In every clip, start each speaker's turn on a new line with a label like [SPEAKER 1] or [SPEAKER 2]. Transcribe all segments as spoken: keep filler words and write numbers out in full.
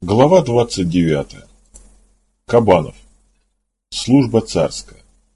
[SPEAKER 1] Глава двадцать девятая. Кабанов. Служба царская.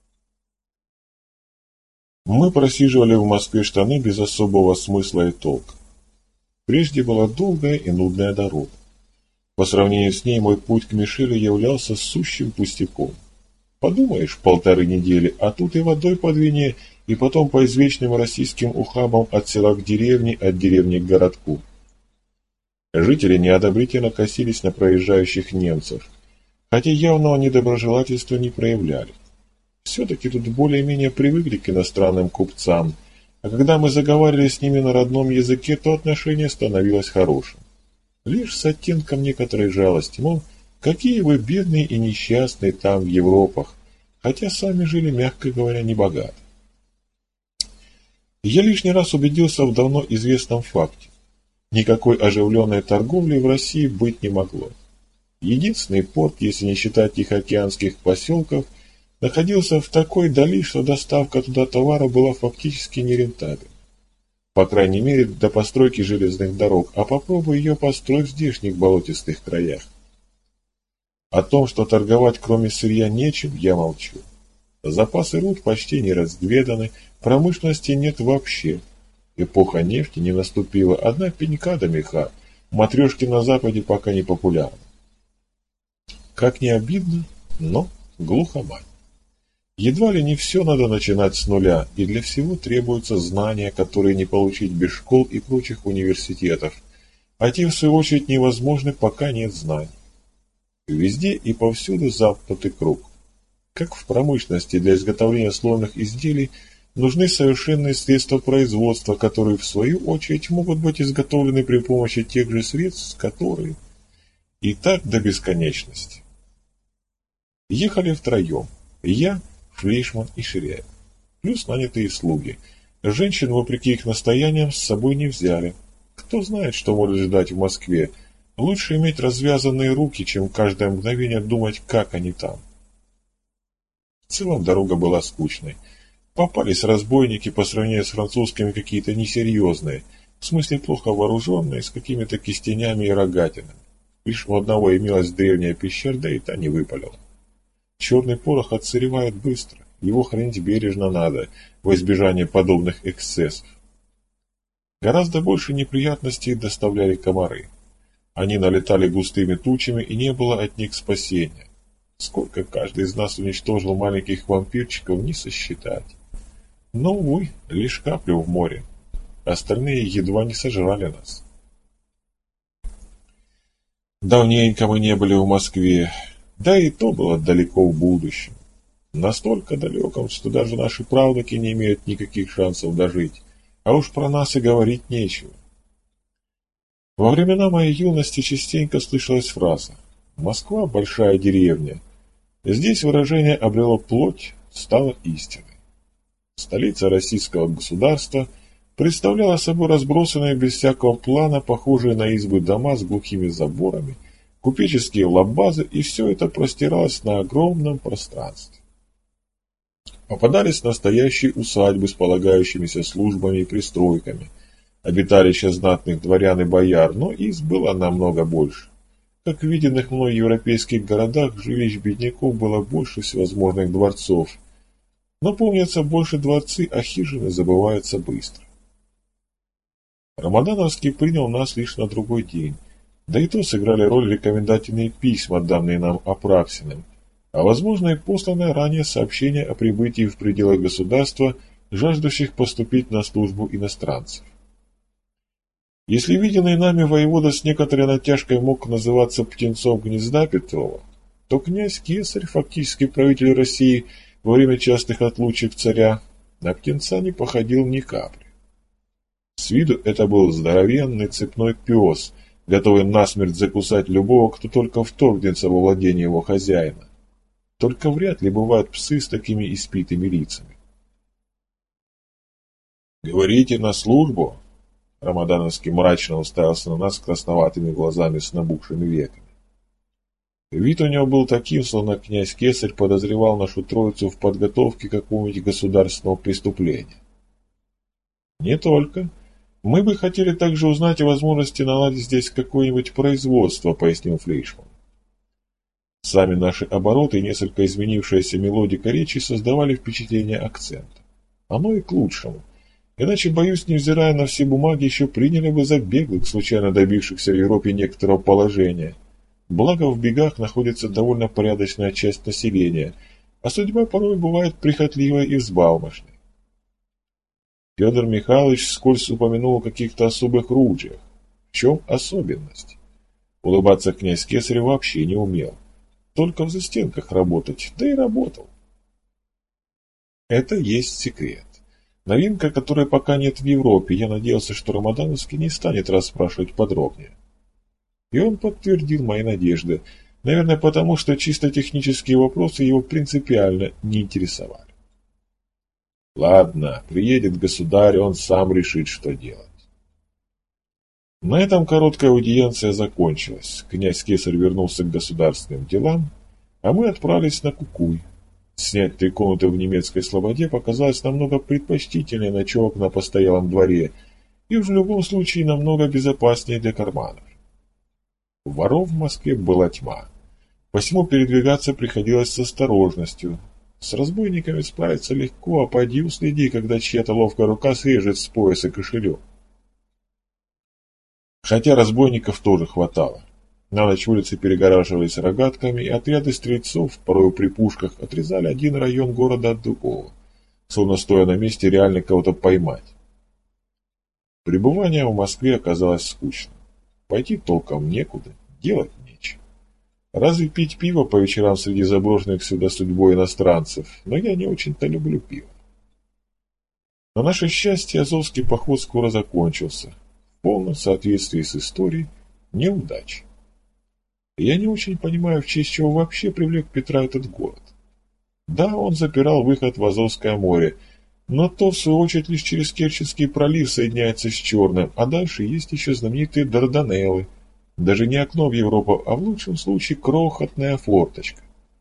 [SPEAKER 1] Мы просиживали в Москве штаны без особого смысла и толка. Прежде была долгая и нудная дорога. По сравнению с ней мой путь к Мишелю являлся сущим пустяком. Подумаешь, полторы недели, а тут и водой по Двине, и потом по извечным российским ухабам от села к деревне, от деревни к городку. Жители неодобрительно косились на проезжающих немцев, хотя явного недоброжелательства не проявляли. Все-таки тут более-менее привыкли к иностранным купцам, а когда мы заговаривали с ними на родном языке, то отношение становилось хорошим. Лишь с оттенком некоторой жалости, мол, какие вы бедные и несчастные там в Европах, хотя сами жили, мягко говоря, небогато. Я лишний раз убедился в давно известном факте. Никакой оживленной торговли в России быть не могло. Единственный порт, если не считать тихоокеанских поселков, находился в такой дали, что доставка туда товара была фактически нерентабельна. По крайней мере, до постройки железных дорог, а попробуй ее построить в здешних болотистых краях. О том, что торговать кроме сырья нечем, я молчу. Запасы руд почти не разведаны, промышленности нет вообще. Эпоха нефти не наступила, одна пенька до меха, матрешки на Западе пока не популярны. Как не обидно, но глухомань. Едва ли не все надо начинать с нуля, и для всего требуются знания, которые не получить без школ и прочих университетов, а те, в свою очередь, невозможны, пока нет знаний. Везде и повсюду замкнутый круг. Как в промышленности для изготовления сложных изделий нужны совершенные средства производства, которые, в свою очередь, могут быть изготовлены при помощи тех же средств, которые... И так до бесконечности. Ехали втроем. Я, Флейшман и Ширяев. Плюс нанятые слуги. Женщин, вопреки их настояниям, с собой не взяли. Кто знает, что может ждать в Москве. Лучше иметь развязанные руки, чем каждое мгновение думать, как они там. В целом дорога была скучной. Попались разбойники, по сравнению с французскими, какие-то несерьезные, в смысле плохо вооруженные, с какими-то кистенями и рогатинами. Лишь у одного имелась древняя пещера, да и та не выпалила. Черный порох отсыревает быстро, его хранить бережно надо, во избежание подобных эксцессов. Гораздо больше неприятностей доставляли комары. Они налетали густыми тучами, и не было от них спасения. Сколько каждый из нас уничтожил маленьких вампирчиков, не сосчитать. Но, увы, лишь каплю в море. Остальные едва не сожрали нас. Давненько мы не были в Москве, да и то было далеко в будущем. Настолько далеком, что даже наши правнуки не имеют никаких шансов дожить, а уж про нас и говорить нечего. Во времена моей юности частенько слышалась фраза «Москва – большая деревня». Здесь выражение обрело плоть, стало истиной. Столица российского государства представляла собой разбросанные без всякого плана, похожие на избы дома с глухими заборами, купеческие лабазы, и все это простиралось на огромном пространстве. Попадались настоящие усадьбы с полагающимися службами и пристройками, обиталища знатных дворян и бояр, но изб было намного больше. Как в виденных мной европейских городах, жилищ бедняков было больше всевозможных дворцов. Но, помнится, больше дворцы, а хижины забываются быстро. Рамадановский принял нас лишь на другой день, да и то сыграли роль рекомендательные письма, данные нам Апраксиным, а возможно и посланное ранее сообщение о прибытии в пределы государства, жаждущих поступить на службу иностранцев. Если виденный нами воевода с некоторой натяжкой мог называться птенцом гнезда Петрова, то князь Кесарь, фактически правитель России, во время частых отлучек царя, на птенца не походил ни капли. С виду это был здоровенный цепной пес, готовый насмерть закусать любого, кто только вторгнется во владение его хозяина. Только вряд ли бывают псы с такими испитыми лицами. «Говорите, на службу?» Рамадановский мрачно уставился на нас красноватыми глазами с набухшими веками. Вид у него был таким, словно князь Кесарь подозревал нашу троицу в подготовке к какому-нибудь государственного преступления. Не только. Мы бы хотели также узнать о возможности наладить здесь какое-нибудь производство, пояснил Флейшман. Сами наши обороты и несколько изменившаяся мелодика речи создавали впечатление акцента. Оно и к лучшему. Иначе, боюсь, невзирая на все бумаги, еще приняли бы за беглых, случайно добившихся в Европе некоторого положения. Благо, в бегах находится довольно порядочная часть населения, а судьба порой бывает прихотливой и взбалмошной. Федор Михайлович вскользь упомянул о каких-то особых ружьях. В чем особенность? Улыбаться князь Кесарь вообще не умел. Только в застенках работать, да и работал. Это есть секрет. Новинка, которой пока нет в Европе, я надеялся, что Рамадановский не станет расспрашивать подробнее. И он подтвердил мои надежды, наверное, потому что чисто технические вопросы его принципиально не интересовали. Ладно, приедет государь, он сам решит, что делать. На этом короткая аудиенция закончилась. Князь Кесарь вернулся к государственным делам, а мы отправились на Кукуй. Снять три комнаты в немецкой слободе показалось намного предпочтительнее ночевок на постоялом дворе и в любом случае намного безопаснее для карманов. Воров в Москве была тьма, посему передвигаться приходилось с осторожностью. С разбойниками справиться легко, а поди уследи, когда чья-то ловкая рука срежет с пояса кошелек. Хотя разбойников тоже хватало. На ночь улицы перегораживались рогатками, и отряды стрельцов, порой при пушках, отрезали один район города от другого, словно стоя на месте реально кого-то поймать. Пребывание в Москве оказалось скучным. Пойти толком некуда, делать нечего. Разве пить пиво по вечерам среди заброшенных сюда судьбой иностранцев, но я не очень-то люблю пиво. На наше счастье азовский поход скоро закончился, в полном соответствии с историей неудачи. Я не очень понимаю, в честь чего вообще привлек Петра этот город. Да, он запирал выход в Азовское море, но то, в свою очередь, лишь через Керченский пролив соединяется с Черным, а дальше есть еще знаменитые Дарданеллы. Даже не окно в Европу, а в лучшем случае крохотная форточка.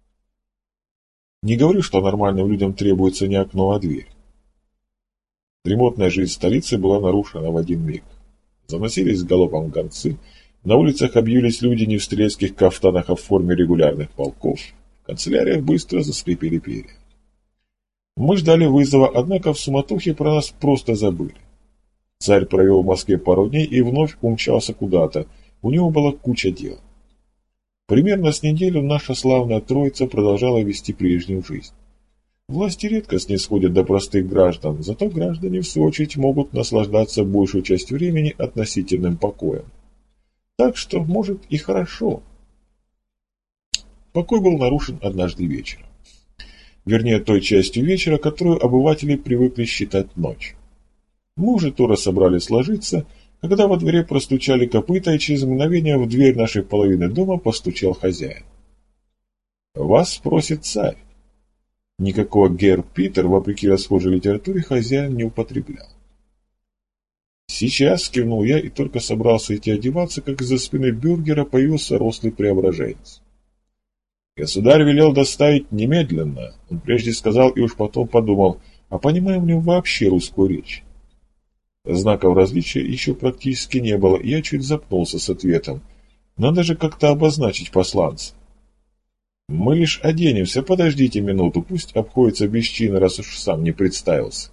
[SPEAKER 1] Не говорю, что нормальным людям требуется не окно, а дверь. Дремотная жизнь столицы была нарушена в один миг. Заносились галопом гонцы, на улицах объявились люди не в стрелецких кафтанах, а в форме регулярных полков. В канцеляриях быстро заскрипели перья. Мы ждали вызова, однако в суматохе про нас просто забыли. Царь провел в Москве пару дней и вновь умчался куда-то. У него была куча дел. Примерно с неделю наша славная троица продолжала вести прежнюю жизнь. Власти редко снисходят до простых граждан, зато граждане, в свою очередь, могут наслаждаться большую часть времени относительным покоем. Так что, может, и хорошо. Покой был нарушен однажды вечером. Вернее, той частью вечера, которую обыватели привыкли считать ночь. Мы уже тоже собрались ложиться, когда во дворе простучали копыта, и через мгновение в дверь нашей половины дома постучал хозяин. «Вас спросит царь». Никакого герр Питер, вопреки расхожей литературе, хозяин не употреблял. «Сейчас», — кивнул я и только собрался идти одеваться, как из-за спины бюргера появился рослый преображенец. «Государь велел доставить немедленно», — он прежде сказал и уж потом подумал, а понимаем ли мы вообще русскую речь? Знаков различия еще практически не было, и я чуть запнулся с ответом. Надо же как-то обозначить посланца. «Мы лишь оденемся, подождите минуту, пусть обходится без чина, раз уж сам не представился».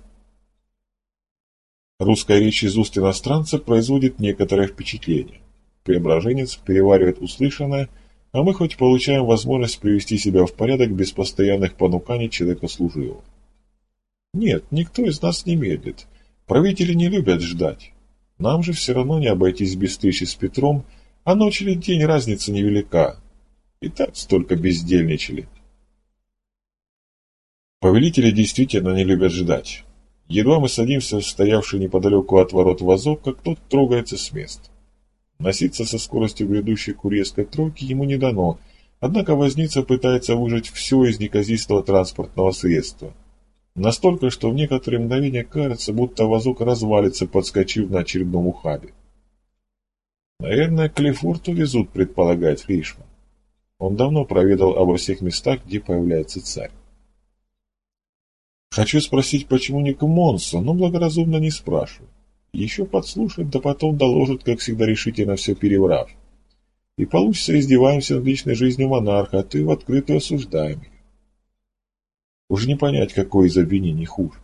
[SPEAKER 1] Русская речь из уст иностранца производит некоторое впечатление. Преображенец переваривает услышанное, а мы хоть получаем возможность привести себя в порядок без постоянных понуканий человека служивого. Нет, никто из нас не медлит. Правители не любят ждать. Нам же все равно не обойтись без встречи с Петром, а ночь или день разница невелика. И так столько бездельничали. Повелители действительно не любят ждать. Едва мы садимся в стоявший неподалеку от ворот вазок, как тот трогается с места. Носиться со скоростью грядущей курьерской тройки ему не дано, однако возница пытается выжать все из неказистого транспортного средства. Настолько, что в некоторые мгновения кажется, будто вазок развалится, подскочив на очередном ухабе. Наверное, к Лефорту везут, предполагает Флейшман. Он давно проведал обо всех местах, где появляется царь. Хочу спросить, почему не к Монсу, но благоразумно не спрашиваю. Еще подслушают, да потом доложат, как всегда решительно все переврав. И получится, издеваемся над личной жизнью монарха, а ты в открытую осуждаем ее. Уж не понять, какой из обвинений хуже.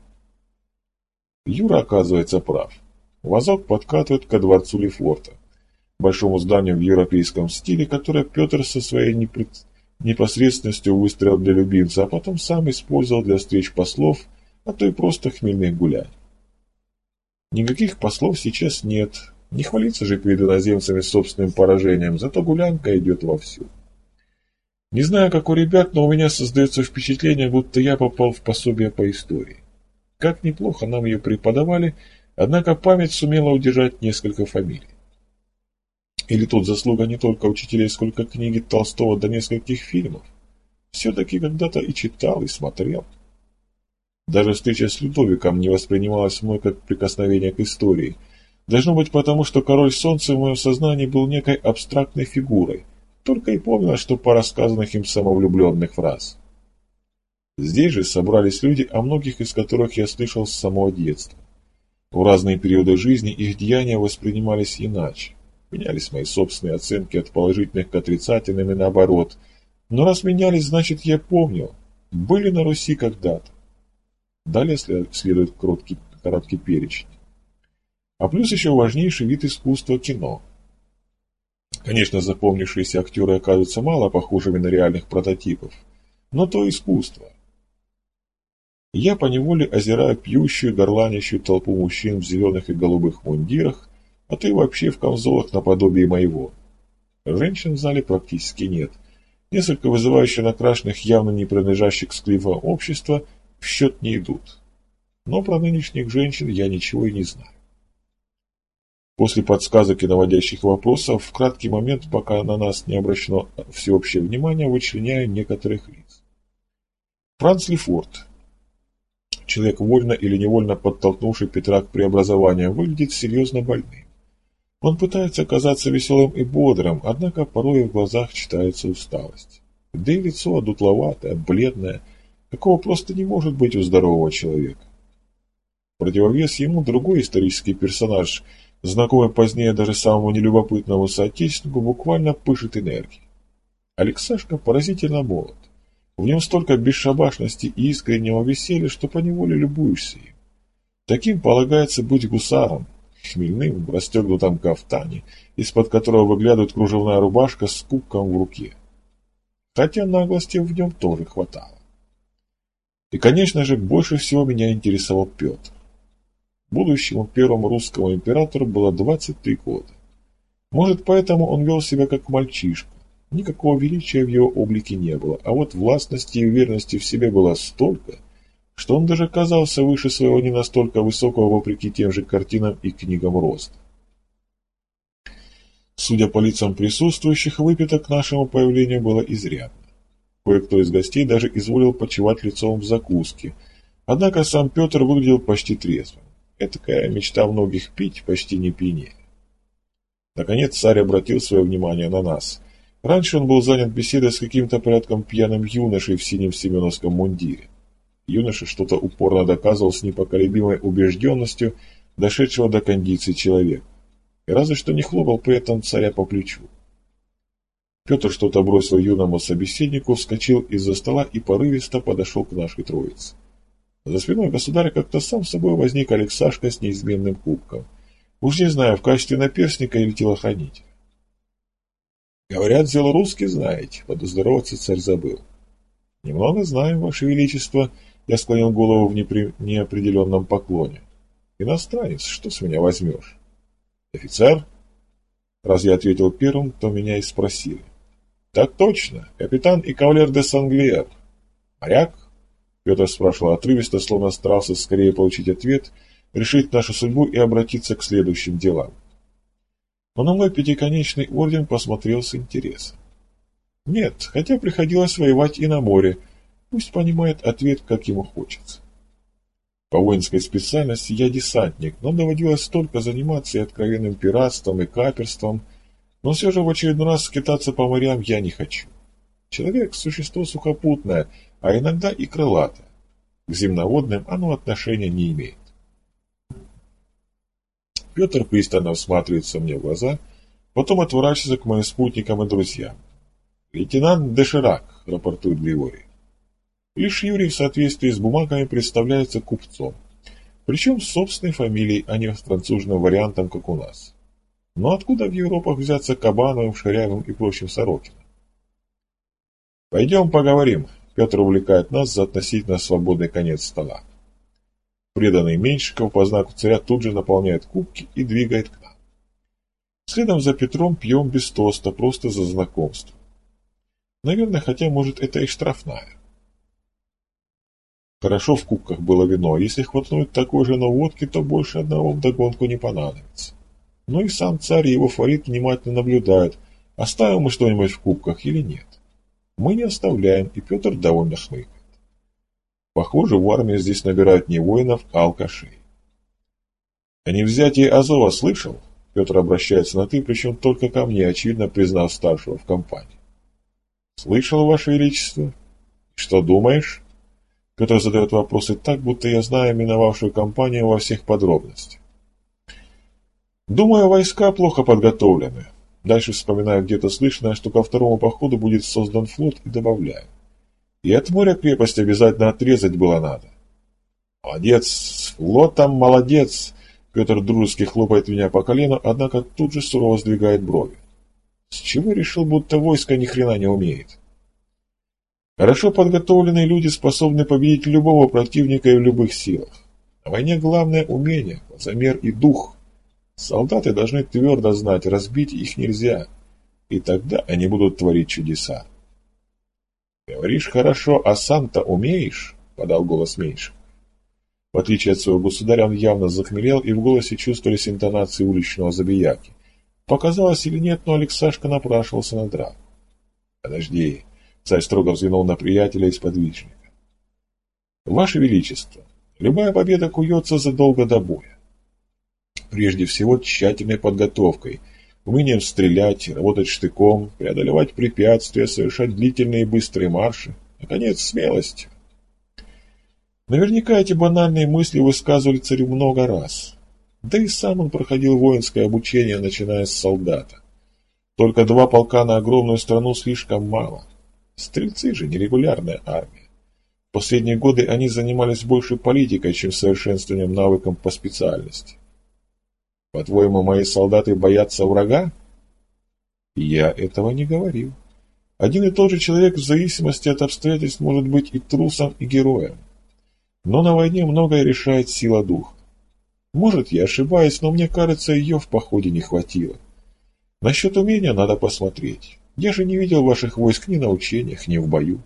[SPEAKER 1] Юра, оказывается, прав. Вазок подкатывает ко дворцу Лефорта, большому зданию в европейском стиле, которое Петр со своей непред... непосредственностью выстроил для любимца, а потом сам использовал для встреч послов, а то и просто хмельных гуляний. Никаких послов сейчас нет, не хвалиться же перед иноземцами собственным поражением, зато гулянка идет вовсю. Не знаю, как у ребят, но у меня создается впечатление, будто я попал в пособие по истории. Как неплохо нам ее преподавали, однако память сумела удержать несколько фамилий. Или тут заслуга не только учителей, сколько книги Толстого до нескольких фильмов. Все-таки когда-то и читал, и смотрел. Даже встреча с Людовиком не воспринималась мной как прикосновение к истории. Должно быть потому, что король солнца в моем сознании был некой абстрактной фигурой, только и помнила, что по рассказанных им самовлюбленных фраз. Здесь же собрались люди, о многих из которых я слышал с самого детства. В разные периоды жизни их деяния воспринимались иначе. Менялись мои собственные оценки от положительных к отрицательным и наоборот. Но раз менялись, значит, я помнил. Были на Руси когда-то. Далее следует короткий, короткий перечень. А плюс еще важнейший вид искусства — кино. Конечно, запомнившиеся актеры оказываются мало похожими на реальных прототипов. Но то искусство. Я поневоле озираю пьющую, горланящую толпу мужчин в зеленых и голубых мундирах, а то и вообще в камзолах наподобие моего. Женщин в зале практически нет. Несколько вызывающе накрашенных, явно не принадлежащих к склифам общества, в счет не идут. Но про нынешних женщин я ничего и не знаю. После подсказок и наводящих вопросов, в краткий момент, пока на нас не обращено всеобщее внимание, вычленяю некоторых лиц. Франц Лефорт, человек, вольно или невольно подтолкнувший Петра к преобразованию, выглядит серьезно больным. Он пытается казаться веселым и бодрым, однако порой в глазах читается усталость. Да и лицо одутловатое, бледное, какого просто не может быть у здорового человека. В противовес ему другой исторический персонаж, знакомый позднее даже самому нелюбопытному соотечественнику, буквально пышет энергией. Алексашка поразительно молод. В нем столько бесшабашности и искреннего веселья, что поневоле любуешься им. Таким полагается быть гусаром, хмельным, в расстегнутом кафтане, из-под которого выглядывает кружевная рубашка с кубком в руке. Хотя наглости в нем тоже хватало. И, конечно же, больше всего меня интересовал Петр. Будущему первому русскому императору было двадцать три года. Может, поэтому он вел себя как мальчишка. Никакого величия в его облике не было, а вот властности и уверенности в себе было столько, что он даже казался выше своего не настолько высокого, вопреки тем же картинам и книгам, роста. Судя по лицам присутствующих, выпито к нашему появлению было изрядно. Кое-кто из гостей даже изволил почивать лицом в закуске, однако сам Петр выглядел почти трезвым. Этакая мечта многих — пить, почти не пьянее. Наконец царь обратил свое внимание на нас. Раньше он был занят беседой с каким-то порядком пьяным юношей в синем семеновском мундире. Юноша что-то упорно доказывал с непоколебимой убежденностью дошедшего до кондиции человека. И разве что не хлопал при этом царя по плечу. Петр что-то бросил юному собеседнику, вскочил из-за стола и порывисто подошел к нашей троице. За спиной государя как-то сам собой возник Алексашка с неизменным кубком. Уж не знаю, в качестве наперстника или телохранителя. Говорят, взял русский, знаете, поздороваться царь забыл. Немного знаем, ваше величество, я склонил голову в непри... неопределенном поклоне. Иностранец, что с меня возьмешь? Офицер? Раз я ответил первым, то меня и спросили. Так точно, капитан и кавалер де Санглиер. Моряк? Петр спрашивал отрывисто, словно старался скорее получить ответ, решить нашу судьбу и обратиться к следующим делам. Но на мой пятиконечный орден посмотрел с интересом. Нет, хотя приходилось воевать и на море, пусть понимает ответ, как ему хочется. По воинской специальности я десантник, но доводилось столько заниматься и откровенным пиратством, и каперством, но все же в очередной раз скитаться по морям я не хочу. Человек – существо сухопутное, а иногда и крылатое. К земноводным оно отношения не имеет. Петр пристально всматривается мне в глаза, потом отворачивается к моим спутникам и друзьям. «Лейтенант Доширак», — рапортует Григорий. Лишь Юрий в соответствии с бумагами представляется купцом, причем с собственной фамилией, а не с францужным вариантом, как у нас. Но откуда в Европах взяться Кабановым, Ширяевым и прочим Сорокиным? «Пойдем поговорим», — Петр увлекает нас за относительно свободный конец стола. Преданный Меньшиков по знаку царя тут же наполняет кубки и двигает к нам. Следом за Петром пьем без тоста, просто за знакомство. Наверное, хотя, может, это и штрафная. Хорошо в кубках было вино, если хватнуть такой же на водке, то больше одного вдогонку не понадобится. Ну и сам царь и его фаворит внимательно наблюдают, оставим мы что-нибудь в кубках или нет. Мы не оставляем, и Петр довольно хмыкает. Похоже, в армии здесь набирают не воинов, а алкашей. О невзятии Азова слышал? Петр обращается на «ты», причем только ко мне, очевидно признав старшего в компании. Слышал, Ваше Величество? Что думаешь? Петр задает вопросы так, будто я знаю миновавшую кампанию во всех подробностях. Думаю, войска плохо подготовлены. Дальше вспоминаю где-то слышно, что ко второму походу будет создан флот, и добавляю. И от моря крепость обязательно отрезать было надо. Молодец, с флотом молодец. Петр дружески хлопает меня по колену, однако тут же сурово сдвигает брови. С чего решил, будто войско ни хрена не умеет? Хорошо подготовленные люди способны победить любого противника и в любых силах. На войне главное умение, замер и дух. Солдаты должны твердо знать, разбить их нельзя, и тогда они будут творить чудеса. «Говоришь хорошо, а сам-то умеешь?» — подал голос Меньшиков. В отличие от своего государя, он явно захмелел, и в голосе чувствовались интонации уличного забияки. Показалось или нет, но Алексашка напрашивался на драку. «Подожди», — царь строго взглянул на приятеля и сподвижника. «Ваше Величество, любая победа куется задолго до боя. Прежде всего тщательной подготовкой, умением стрелять, работать штыком, преодолевать препятствия, совершать длительные и быстрые марши, наконец, смелостью. Наверняка эти банальные мысли высказывали царю много раз. Да и сам он проходил воинское обучение, начиная с солдата. Только два полка на огромную страну слишком мало. Стрельцы же нерегулярная армия. В последние годы они занимались больше политикой, чем совершенствованием навыкам по специальности. По-твоему, мои солдаты боятся врага? Я этого не говорил. Один и тот же человек в зависимости от обстоятельств может быть и трусом, и героем. Но на войне многое решает сила духа. Может, я ошибаюсь, но мне кажется, ее в походе не хватило. Насчет умения надо посмотреть. Я же не видел ваших войск ни на учениях, ни в бою.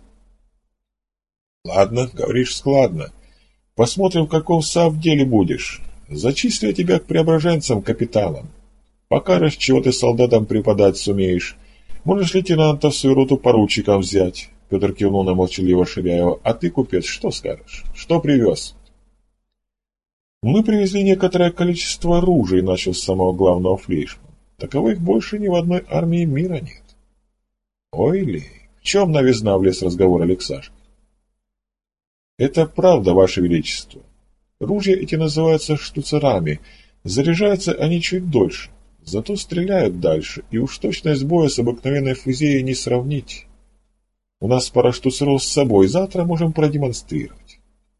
[SPEAKER 1] Ладно, говоришь складно. Посмотрим, в каком сав деле будешь. Зачислю я тебя к преображенцам капитаном. Покажешь, чего ты солдатам преподать сумеешь. Можешь лейтенанта в свою роту поручиком взять. Петр кивнул на молчаливого Ширяева. А ты, купец, что скажешь? Что привез? Мы привезли некоторое количество оружия, начал с самого главного флейшмана. Таковых больше ни в одной армии мира нет. Ой ли, в чем новизна, влез разговор Алексашка? Это правда, Ваше Величество. Ружья эти называются штуцерами. Заряжаются они чуть дольше, зато стреляют дальше, и уж точность боя с обыкновенной фузеей не сравнить. У нас пара штуцеров с собой, завтра можем продемонстрировать.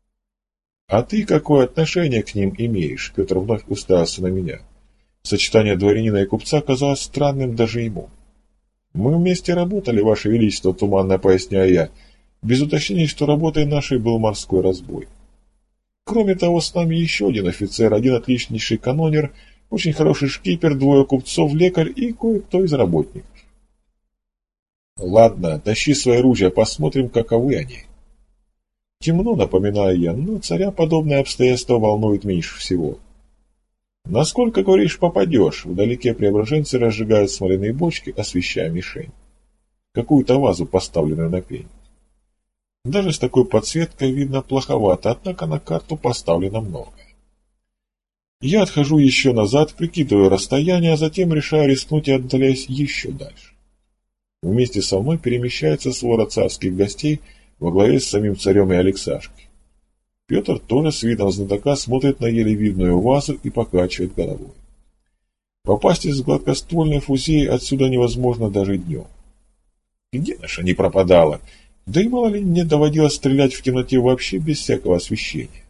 [SPEAKER 1] А ты какое отношение к ним имеешь? Петр вновь уставился на меня. Сочетание дворянина и купца казалось странным даже ему. Мы вместе работали, Ваше Величество, туманно поясняю я, без уточнений, что работой нашей был морской разбой. Кроме того, с нами еще один офицер, один отличнейший канонер, очень хороший шкипер, двое купцов, лекарь и кое-кто из работников. Ладно, тащи свои ружья, посмотрим, каковы они. Темно, напоминаю я, но царя подобное обстоятельство волнует меньше всего. Насколько, говоришь, попадешь? Вдалеке преображенцы разжигают смоляные бочки, освещая мишень. Какую-то вазу, поставленную на пень. Даже с такой подсветкой видно плоховато, однако на карту поставлено многое. Я отхожу еще назад, прикидываю расстояние, а затем решаю рискнуть и отдаляюсь еще дальше. Вместе со мной перемещается свора царских гостей во главе с самим царем и Алексашкой. Петр тоже с видом знатока смотрит на еле видную вазу и покачивает головой. Попасть из гладкоствольной фузеи отсюда невозможно даже днем. Где наша не пропадала? Да и мало ли мне доводилось стрелять в темноте вообще без всякого освещения.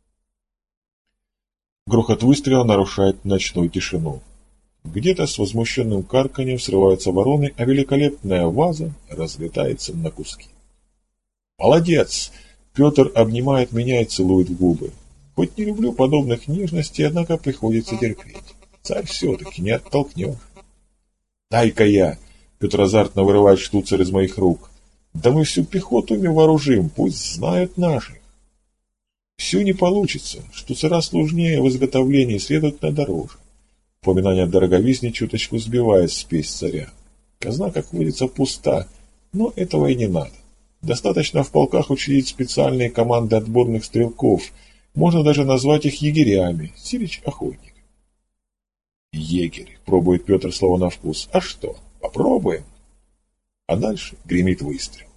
[SPEAKER 1] Грохот выстрела нарушает ночную тишину. Где-то с возмущенным карканьем срываются вороны, а великолепная ваза разлетается на куски. «Молодец!» Петр обнимает меня и целует в губы. Хоть не люблю подобных нежностей, однако приходится терпеть. Царь все-таки не оттолкнешь. «Дай-ка я!» Петр азартно вырывает штуцер из моих рук. «Да мы всю пехоту ими вооружим, пусть знают наших». Всю не получится, штуцера сложнее в изготовлении, следовательно, дороже. Упоминание о дороговизне чуточку сбивает спесь царя. Казна, как водится, пуста, но этого и не надо. Достаточно в полках учредить специальные команды отборных стрелков, можно даже назвать их егерями, сирич охотник. Егерь, пробует Петр слово на вкус. А что, попробуем? А дальше гремит выстрел.